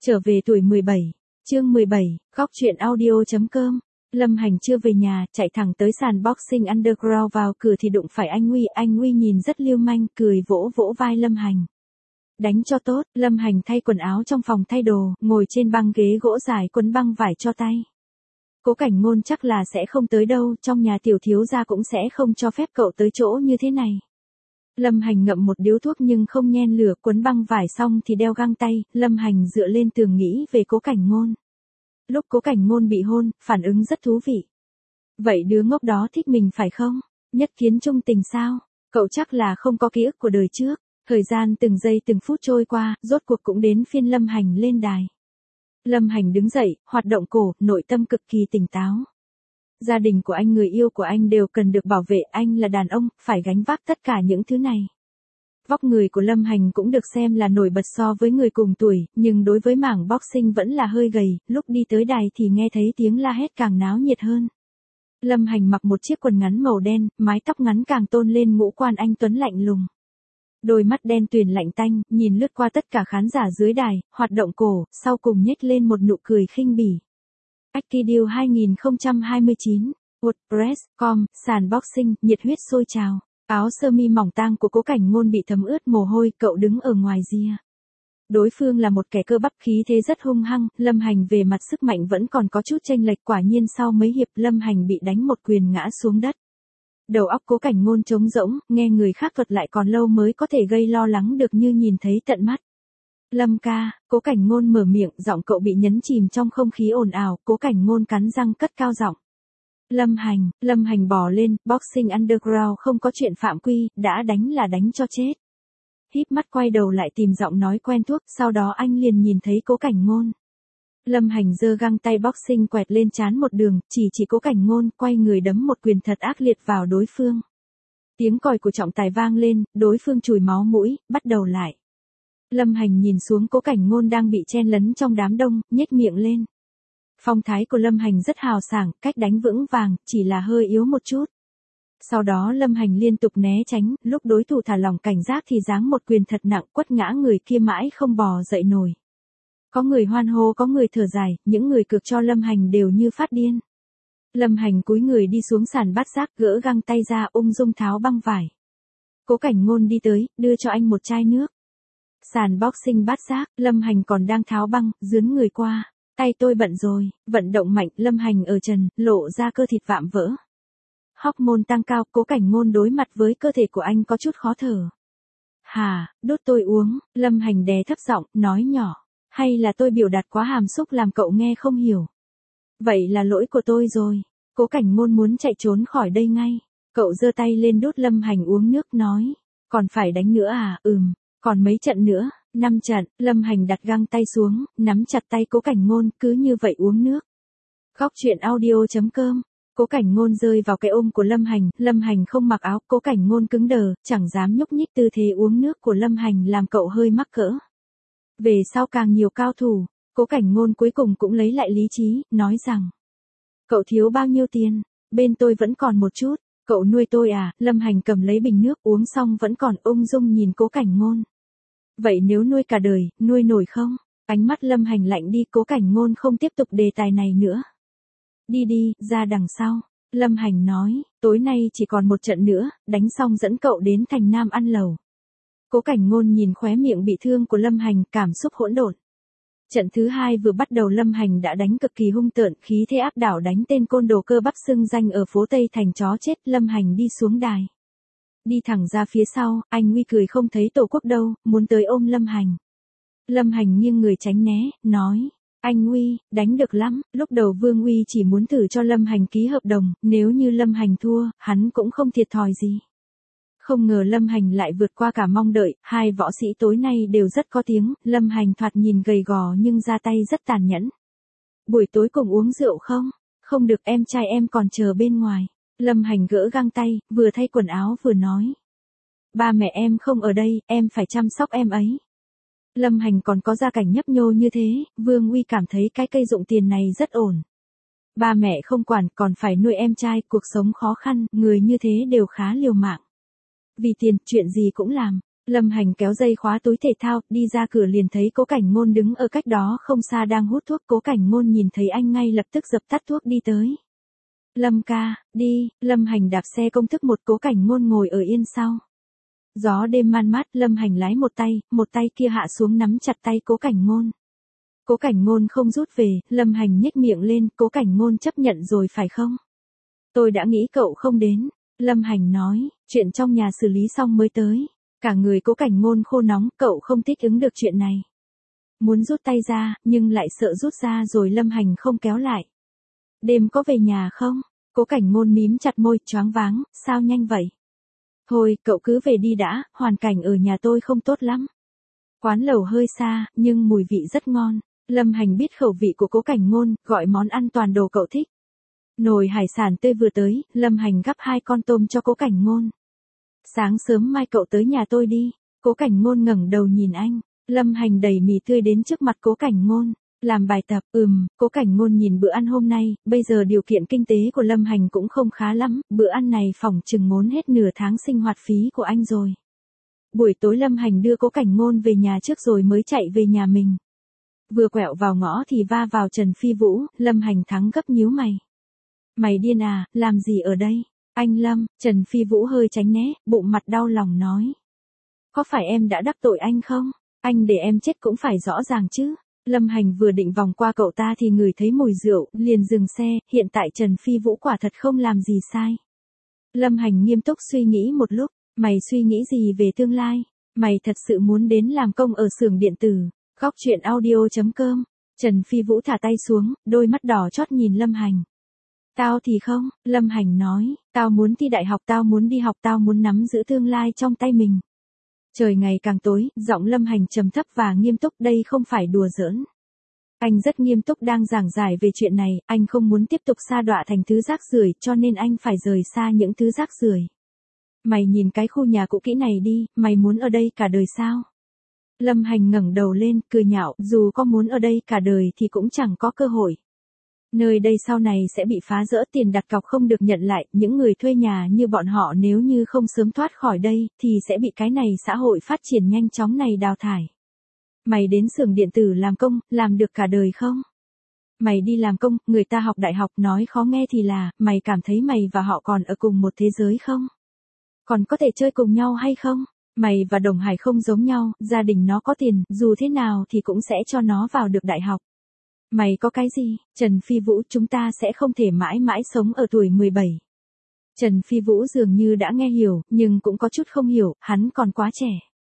Trở về tuổi 17, chương 17, góc truyện audio.com. Lâm Hành chưa về nhà, chạy thẳng tới sàn boxing underground, vào cửa thì đụng phải anh Uy nhìn rất lưu manh, cười vỗ vỗ vai Lâm Hành. Đánh cho tốt, Lâm Hành thay quần áo trong phòng thay đồ, ngồi trên băng ghế gỗ dài quấn băng vải cho tay. Cố Cảnh Ngôn chắc là sẽ không tới đâu, trong nhà tiểu thiếu gia cũng sẽ không cho phép cậu tới chỗ như thế này. Lâm Hành ngậm một điếu thuốc nhưng không nhen lửa, quấn băng vải xong thì đeo găng tay, Lâm Hành dựa lên tường nghĩ về Cố Cảnh Ngôn. Lúc Cố Cảnh Ngôn bị hôn, phản ứng rất thú vị. Vậy đứa ngốc đó thích mình phải không? Nhất kiến trung tình sao? Cậu chắc là không có ký ức của đời trước. Thời gian từng giây từng phút trôi qua, rốt cuộc cũng đến phiên Lâm Hành lên đài. Lâm Hành đứng dậy, hoạt động cổ, nội tâm cực kỳ tỉnh táo. Gia đình của anh, người yêu của anh đều cần được bảo vệ, anh là đàn ông, phải gánh vác tất cả những thứ này. Vóc người của Lâm Hành cũng được xem là nổi bật so với người cùng tuổi, nhưng đối với mảng boxing vẫn là hơi gầy, lúc đi tới đài thì nghe thấy tiếng la hét càng náo nhiệt hơn. Lâm Hành mặc một chiếc quần ngắn màu đen, mái tóc ngắn càng tôn lên ngũ quan anh tuấn lạnh lùng. Đôi mắt đen tuyền lạnh tanh, nhìn lướt qua tất cả khán giả dưới đài, hoạt động cổ, sau cùng nhếch lên một nụ cười khinh bỉ. Aikido 2029, WordPress.com, sàn boxing, nhiệt huyết sôi trào. Áo sơ mi mỏng tang của Cố Cảnh Ngôn bị thấm ướt mồ hôi, cậu đứng ở ngoài ria. Đối phương là một kẻ cơ bắp, khí thế rất hung hăng, Lâm Hành về mặt sức mạnh vẫn còn có chút chênh lệch, quả nhiên sau mấy hiệp Lâm Hành bị đánh một quyền ngã xuống đất. Đầu óc Cố Cảnh Ngôn trống rỗng, nghe người khác thuật lại còn lâu mới có thể gây lo lắng được như nhìn thấy tận mắt. Lâm ca, Cố Cảnh Ngôn mở miệng, giọng cậu bị nhấn chìm trong không khí ồn ào, Cố Cảnh Ngôn cắn răng cất cao giọng. Lâm Hành bò lên, boxing underground không có chuyện phạm quy, đã đánh là đánh cho chết. Híp mắt quay đầu lại tìm giọng nói quen thuộc, sau đó anh liền nhìn thấy Cố Cảnh Ngôn. Lâm Hành giơ găng tay boxing quẹt lên trán một đường, chỉ Cố Cảnh Ngôn, quay người đấm một quyền thật ác liệt vào đối phương. Tiếng còi của trọng tài vang lên, đối phương chùi máu mũi, bắt đầu lại. Lâm Hành nhìn xuống Cố Cảnh Ngôn đang bị chen lấn trong đám đông, nhếch miệng lên. Phong thái của Lâm Hành rất hào sảng, cách đánh vững vàng, chỉ là hơi yếu một chút. Sau đó Lâm Hành liên tục né tránh, lúc đối thủ thả lỏng cảnh giác thì giáng một quyền thật nặng, quất ngã người kia mãi không bò dậy nổi. Có người hoan hô, có người thở dài, những người cược cho Lâm Hành đều như phát điên. Lâm Hành cúi người đi xuống sàn bát giác, gỡ găng tay ra, ung dung tháo băng vải. Cố Cảnh Ngôn đi tới, đưa cho anh một chai nước. Sàn boxing bát giác, Lâm Hành còn đang tháo băng, dướn người qua. Tay tôi bận rồi, vận động mạnh, Lâm Hành ở trần, lộ ra cơ thịt vạm vỡ. Hormone tăng cao, Cố Cảnh Ngôn đối mặt với cơ thể của anh có chút khó thở. Hà, đút tôi uống, Lâm Hành đè thấp giọng, nói nhỏ. Hay là tôi biểu đạt quá hàm xúc làm cậu nghe không hiểu? Vậy là lỗi của tôi rồi. Cố Cảnh Ngôn muốn chạy trốn khỏi đây ngay. Cậu giơ tay lên đút Lâm Hành uống nước, nói. Còn phải đánh nữa à? Còn mấy trận nữa? 5 trận, Lâm Hành đặt găng tay xuống, nắm chặt tay Cố Cảnh Ngôn, cứ như vậy uống nước. Góc truyện audio.com. Cố Cảnh Ngôn rơi vào cái ôm của Lâm Hành không mặc áo, Cố Cảnh Ngôn cứng đờ, chẳng dám nhúc nhích, tư thế uống nước của Lâm Hành làm cậu hơi mắc cỡ. Về sau càng nhiều cao thủ, Cố Cảnh Ngôn cuối cùng cũng lấy lại lý trí, nói rằng. Cậu thiếu bao nhiêu tiền? Bên tôi vẫn còn một chút. Cậu nuôi tôi à? Lâm Hành cầm lấy bình nước uống xong vẫn còn ung dung nhìn Cố Cảnh Ngôn. Vậy nếu nuôi cả đời, nuôi nổi không? Ánh mắt Lâm Hành lạnh đi, Cố Cảnh Ngôn không tiếp tục đề tài này nữa. Đi, ra đằng sau. Lâm Hành nói, tối nay chỉ còn một trận nữa, đánh xong dẫn cậu đến thành Nam ăn lẩu. Cố Cảnh Ngôn nhìn khóe miệng bị thương của Lâm Hành, cảm xúc hỗn độn. Trận thứ 2 vừa bắt đầu Lâm Hành đã đánh cực kỳ hung tợn, khí thế áp đảo đánh tên côn đồ cơ bắp xưng danh ở phố Tây Thành chó chết. Lâm Hành đi xuống đài. Đi thẳng ra phía sau, anh Uy cười không thấy Tổ Quốc đâu, muốn tới ôm Lâm Hành. Lâm Hành nghiêng người tránh né, nói. Anh Uy, đánh được lắm. Lúc đầu Vương Uy chỉ muốn thử cho Lâm Hành ký hợp đồng, nếu như Lâm Hành thua, hắn cũng không thiệt thòi gì. Không ngờ Lâm Hành lại vượt qua cả mong đợi, hai võ sĩ tối nay đều rất có tiếng, Lâm Hành thoạt nhìn gầy gò nhưng ra tay rất tàn nhẫn. Buổi tối cùng uống rượu không? Không được, em trai em còn chờ bên ngoài. Lâm Hành gỡ găng tay, vừa thay quần áo vừa nói. Ba mẹ em không ở đây, em phải chăm sóc em ấy. Lâm Hành còn có gia cảnh nhấp nhô như thế, Vương Uy cảm thấy cái cây dụng tiền này rất ổn. Ba mẹ không quản, còn phải nuôi em trai, cuộc sống khó khăn, người như thế đều khá liều mạng. Vì tiền, chuyện gì cũng làm. Lâm Hành kéo dây khóa túi thể thao, đi ra cửa liền thấy Cố Cảnh Ngôn đứng ở cách đó không xa đang hút thuốc. Cố Cảnh Ngôn nhìn thấy anh ngay lập tức dập tắt thuốc đi tới. Lâm ca, đi. Lâm Hành đạp xe công thức một, Cố Cảnh Ngôn ngồi ở yên sau. Gió đêm man mát, Lâm Hành lái một tay kia hạ xuống nắm chặt tay Cố Cảnh Ngôn. Cố Cảnh Ngôn không rút về, Lâm Hành nhếch miệng lên, Cố Cảnh Ngôn chấp nhận rồi phải không? Tôi đã nghĩ cậu không đến. Lâm Hành nói, chuyện trong nhà xử lý xong mới tới. Cả người Cố Cảnh Ngôn khô nóng, cậu không thích ứng được chuyện này. Muốn rút tay ra, nhưng lại sợ rút ra rồi Lâm Hành không kéo lại. Đêm có về nhà không? Cố Cảnh Ngôn mím chặt môi, choáng váng, sao nhanh vậy? Thôi, cậu cứ về đi đã, hoàn cảnh ở nhà tôi không tốt lắm. Quán lẩu hơi xa, nhưng mùi vị rất ngon. Lâm Hành biết khẩu vị của Cố Cảnh Ngôn, gọi món ăn toàn đồ cậu thích. Nồi hải sản tươi vừa tới, Lâm Hành gắp 2 con tôm cho Cố Cảnh Ngôn. Sáng sớm mai cậu tới nhà tôi đi. Cố Cảnh Ngôn ngẩng đầu nhìn anh. Lâm Hành đẩy mì tươi đến trước mặt Cố Cảnh Ngôn. Làm bài tập, Cố Cảnh Ngôn nhìn bữa ăn hôm nay, bây giờ điều kiện kinh tế của Lâm Hành cũng không khá lắm, bữa ăn này phỏng chừng ngốn hết nửa tháng sinh hoạt phí của anh rồi. Buổi tối Lâm Hành đưa Cố Cảnh Ngôn về nhà trước rồi mới chạy về nhà mình. Vừa quẹo vào ngõ thì va vào Trần Phi Vũ, Lâm Hành thắng gấp nhíu mày. Mày điên à, làm gì ở đây? Anh Lâm, Trần Phi Vũ hơi tránh né, bụng mặt đau lòng nói. Có phải em đã đắc tội anh không? Anh để em chết cũng phải rõ ràng chứ. Lâm Hành vừa định vòng qua cậu ta thì ngửi thấy mùi rượu, liền dừng xe, hiện tại Trần Phi Vũ quả thật không làm gì sai. Lâm Hành nghiêm túc suy nghĩ một lúc, mày suy nghĩ gì về tương lai? Mày thật sự muốn đến làm công ở xưởng điện tử? Góc truyện audio.com. Trần Phi Vũ thả tay xuống, đôi mắt đỏ chót nhìn Lâm Hành. Tao thì không, Lâm Hành nói, tao muốn thi đại học, tao muốn đi học, tao muốn nắm giữ tương lai trong tay mình. Trời ngày càng tối, giọng Lâm Hành trầm thấp và nghiêm túc, đây không phải đùa giỡn. Anh rất nghiêm túc đang giảng giải về chuyện này, anh không muốn tiếp tục sa đọa thành thứ rác rưởi, cho nên anh phải rời xa những thứ rác rưởi. Mày nhìn cái khu nhà cũ kỹ này đi, mày muốn ở đây cả đời sao? Lâm Hành ngẩng đầu lên, cười nhạo, dù có muốn ở đây cả đời thì cũng chẳng có cơ hội. Nơi đây sau này sẽ bị phá rỡ, tiền đặt cọc không được nhận lại, những người thuê nhà như bọn họ nếu như không sớm thoát khỏi đây, thì sẽ bị cái này xã hội phát triển nhanh chóng này đào thải. Mày đến xưởng điện tử làm công, làm được cả đời không? Mày đi làm công, người ta học đại học, nói khó nghe thì là, mày cảm thấy mày và họ còn ở cùng một thế giới không? Còn có thể chơi cùng nhau hay không? Mày và Đồng Hải không giống nhau, gia đình nó có tiền, dù thế nào thì cũng sẽ cho nó vào được đại học. Mày có cái gì? Trần Phi Vũ, chúng ta sẽ không thể mãi mãi sống ở tuổi 17. Trần Phi Vũ dường như đã nghe hiểu, nhưng cũng có chút không hiểu, hắn còn quá trẻ.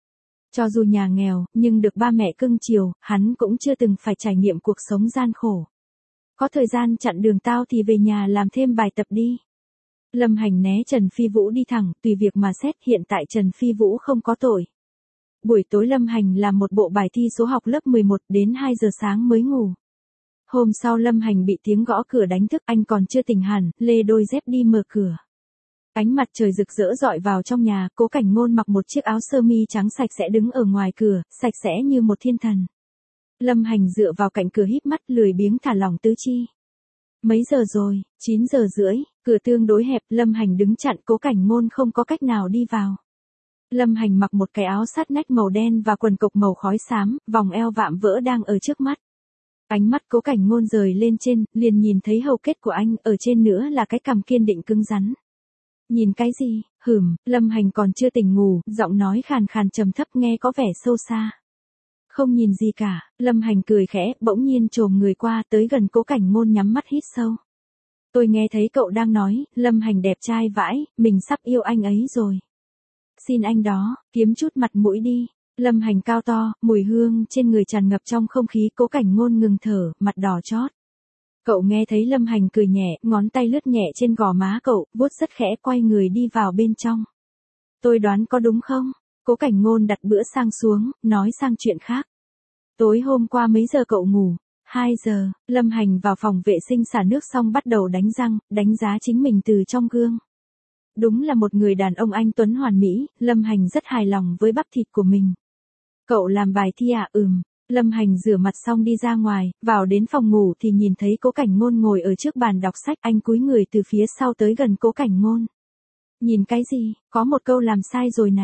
Cho dù nhà nghèo, nhưng được ba mẹ cưng chiều, hắn cũng chưa từng phải trải nghiệm cuộc sống gian khổ. Có thời gian chặn đường tao thì về nhà làm thêm bài tập đi. Lâm Hành né Trần Phi Vũ đi thẳng, tùy việc mà xét, hiện tại Trần Phi Vũ không có tội. Buổi tối Lâm Hành làm một bộ bài thi số học lớp 11, đến 2 giờ sáng mới ngủ. Hôm sau Lâm Hành bị tiếng gõ cửa đánh thức, anh còn chưa tỉnh hẳn, lê đôi dép đi mở cửa. Ánh mặt trời rực rỡ rọi vào trong nhà, Cố Cảnh Ngôn mặc một chiếc áo sơ mi trắng sạch sẽ đứng ở ngoài cửa, sạch sẽ như một thiên thần. Lâm Hành dựa vào cạnh cửa híp mắt, lười biếng thả lỏng tứ chi. Mấy giờ rồi? 9 giờ rưỡi, cửa tương đối hẹp, Lâm Hành đứng chặn, Cố Cảnh Ngôn không có cách nào đi vào. Lâm Hành mặc một cái áo sát nách màu đen và quần cộc màu khói xám, vòng eo vạm vỡ đang ở trước mắt. Ánh mắt Cố Cảnh Ngôn rời lên trên, liền nhìn thấy hầu kết của anh, ở trên nữa là cái cằm kiên định cứng rắn. Nhìn cái gì? Lâm Hành còn chưa tỉnh ngủ, giọng nói khàn khàn trầm thấp nghe có vẻ sâu xa. Không nhìn gì cả, Lâm Hành cười khẽ, bỗng nhiên chồm người qua, tới gần Cố Cảnh Ngôn nhắm mắt hít sâu. Tôi nghe thấy cậu đang nói, Lâm Hành đẹp trai vãi, mình sắp yêu anh ấy rồi. Xin anh đó, kiếm chút mặt mũi đi. Lâm Hành cao to, mùi hương trên người tràn ngập trong không khí, Cố Cảnh Ngôn ngừng thở, mặt đỏ chót. Cậu nghe thấy Lâm Hành cười nhẹ, ngón tay lướt nhẹ trên gò má cậu, vuốt rất khẽ, quay người đi vào bên trong. Tôi đoán có đúng không? Cố Cảnh Ngôn đặt bữa sang xuống, nói sang chuyện khác. Tối hôm qua mấy giờ cậu ngủ? 2 giờ, Lâm Hành vào phòng vệ sinh xả nước xong bắt đầu đánh răng, đánh giá chính mình từ trong gương. Đúng là một người đàn ông anh tuấn hoàn mỹ, Lâm Hành rất hài lòng với bắp thịt của mình. Cậu làm bài thi à? Lâm Hành rửa mặt xong đi ra ngoài, vào đến phòng ngủ thì nhìn thấy Cố Cảnh Ngôn ngồi ở trước bàn đọc sách, anh cúi người từ phía sau tới gần Cố Cảnh Ngôn. Nhìn cái gì, có một câu làm sai rồi này.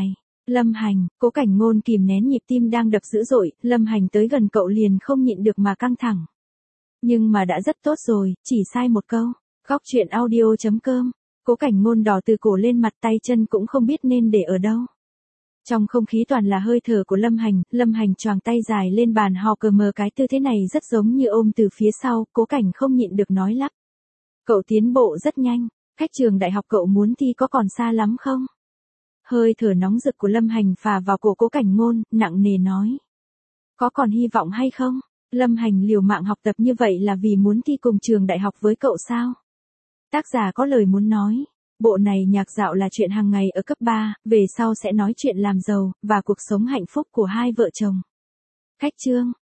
Lâm Hành, Cố Cảnh Ngôn kìm nén nhịp tim đang đập dữ dội, Lâm Hành tới gần cậu liền không nhịn được mà căng thẳng. Nhưng mà đã rất tốt rồi, chỉ sai một câu. Góc chuyện audio.com. Cố Cảnh Ngôn đỏ từ cổ lên mặt, tay chân cũng không biết nên để ở đâu. Trong không khí toàn là hơi thở của Lâm Hành choàng tay dài lên bàn hò cờ mờ, cái tư thế này rất giống như ôm từ phía sau, Cố Cảnh không nhịn được nói lắp. Cậu tiến bộ rất nhanh, cách trường đại học cậu muốn thi có còn xa lắm không? Hơi thở nóng rực của Lâm Hành phả vào cổ Cố Cảnh Ngôn, nặng nề nói. Có còn hy vọng hay không? Lâm Hành liều mạng học tập như vậy là vì muốn thi cùng trường đại học với cậu sao? Tác giả có lời muốn nói. Bộ này nhạc dạo là chuyện hàng ngày ở cấp 3, về sau sẽ nói chuyện làm giàu, và cuộc sống hạnh phúc của hai vợ chồng. Khách chương.